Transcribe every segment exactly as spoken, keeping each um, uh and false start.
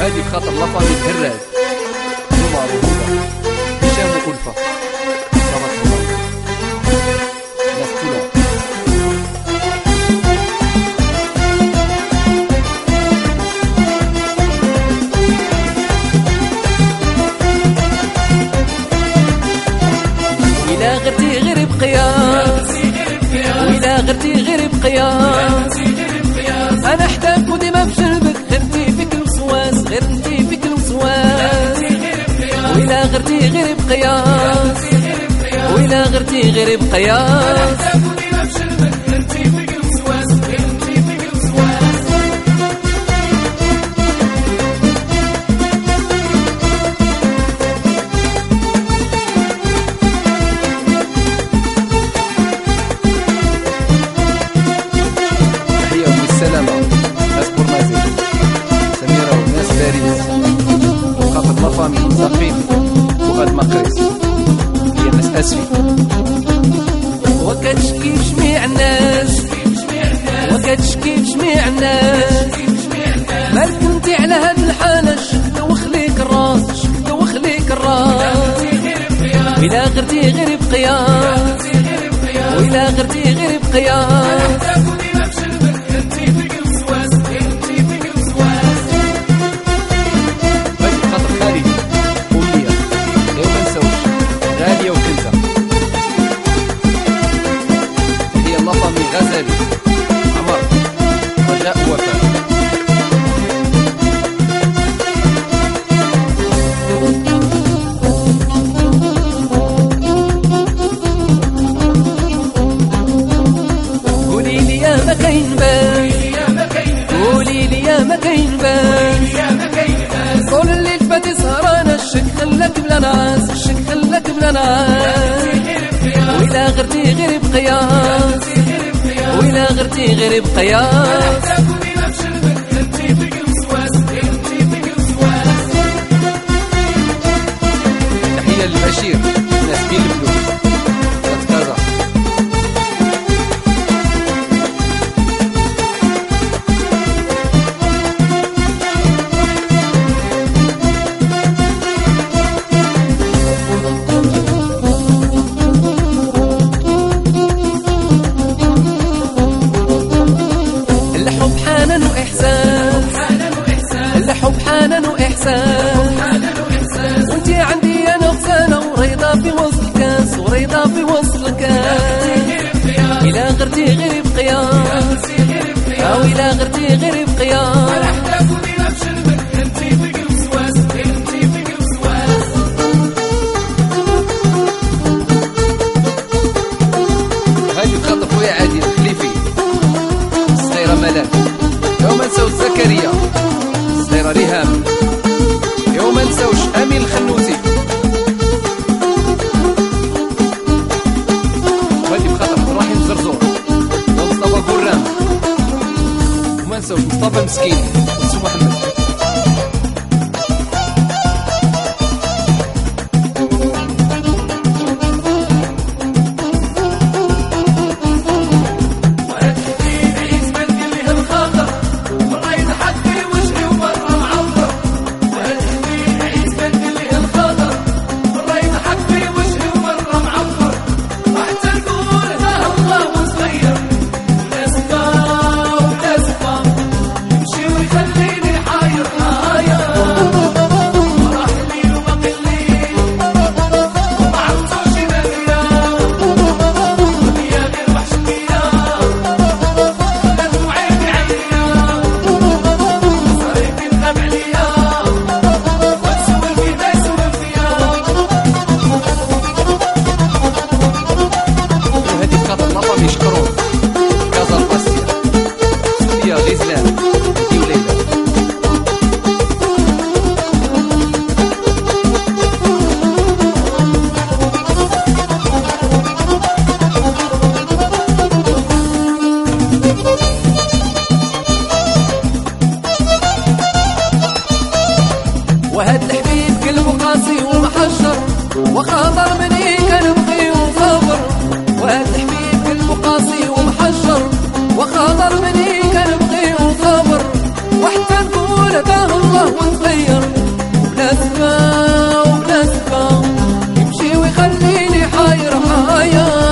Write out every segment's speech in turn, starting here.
هادي بخاطر لافامي الهراد عمر وهدى هشام وألفة صباح الله ناس طولون. وإلا غرتي غير بقياس وإلا غرتي غير بقياس أنا حداك وديما في جنبك غرتي فيك الوسواس غرتي فيك الوسواس وإلا غرتي غير بقياس وإلا غرتي غير بقياس لافامي صافين وغاد مقريس هي الناس اسفي وكتشكي جميع الناس وكتشكي جميع الناس مالك انتي على هاد الحالة شكل وخليك الراس شكل وخليك الراس وإلا غرتي غير بقياس وإلا غرتي غير بقياس غزالي عمر رجاء وفاء قولي لي يا ما كاين بان قولي لي يا ما كاين بان طول الليل فاتي سهرانة الشك خلاك بلا نعاس الشك خلاك بلا نعاس وإلا غرتي غير بقياس وإلا غرتي غير بقياس تحية للبشير ناس بين الفلوس كازا الحب حنان وإحسان وانتي عندي أنا غزالة وريضة في وصل الكاس وريضة في وصل الكاس إلا غرتي غير بقياس أو إلا غرتي غير بقياس هادي بخاطر خويا عادل الخليفي الصغيرة ملاك يوم نساو زكريا الصغيرة ريهام يوم نساوش أمين الخنوسي وهادي بخاطر إبراهيم الزرزور ومصطفى قرام وما نساوش مصطفى مسكين وسو محمد وهاد الحبيب قلبه قاسي ومحجر وخاطر مني كان بغي وصبر وهاد الحبيب قلبه قاسي ومحجر وخاطر مني كان بغي وصبر وحتى نقول تاه الله الله ونغير وبلا سبا وبلا سبا يمشي ويخليني حاير حاير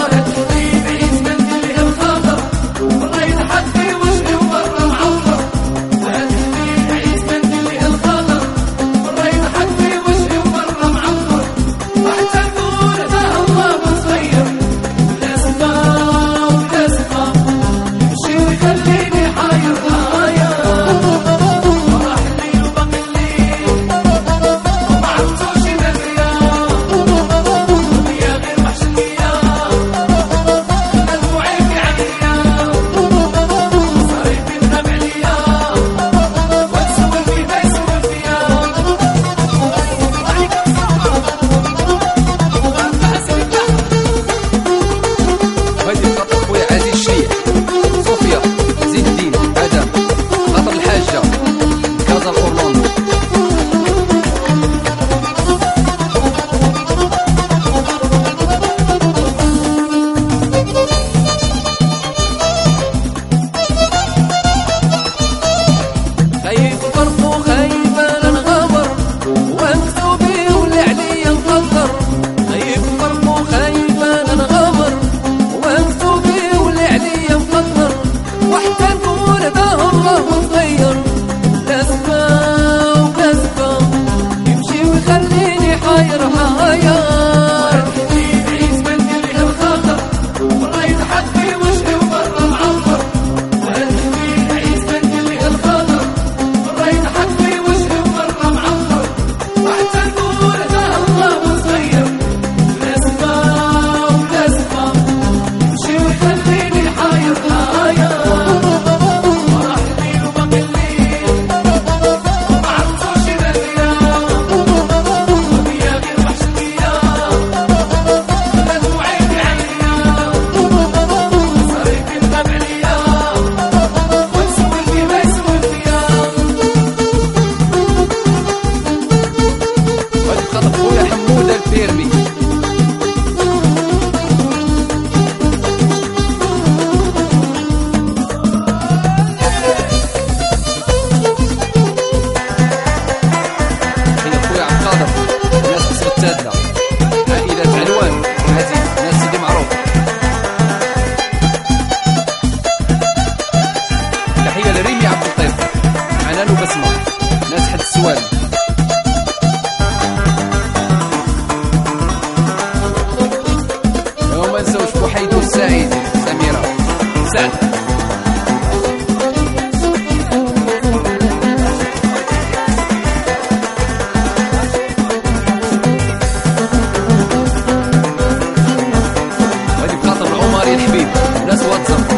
عائلة علوان وعزيز ناس سيدي معروف. تحية لريمي عبد اللطيف عنان وبسمة ناس حد السوال. وما نساوش بوحيدو السعيد سميرة سعد. الحبيب ناس واتساب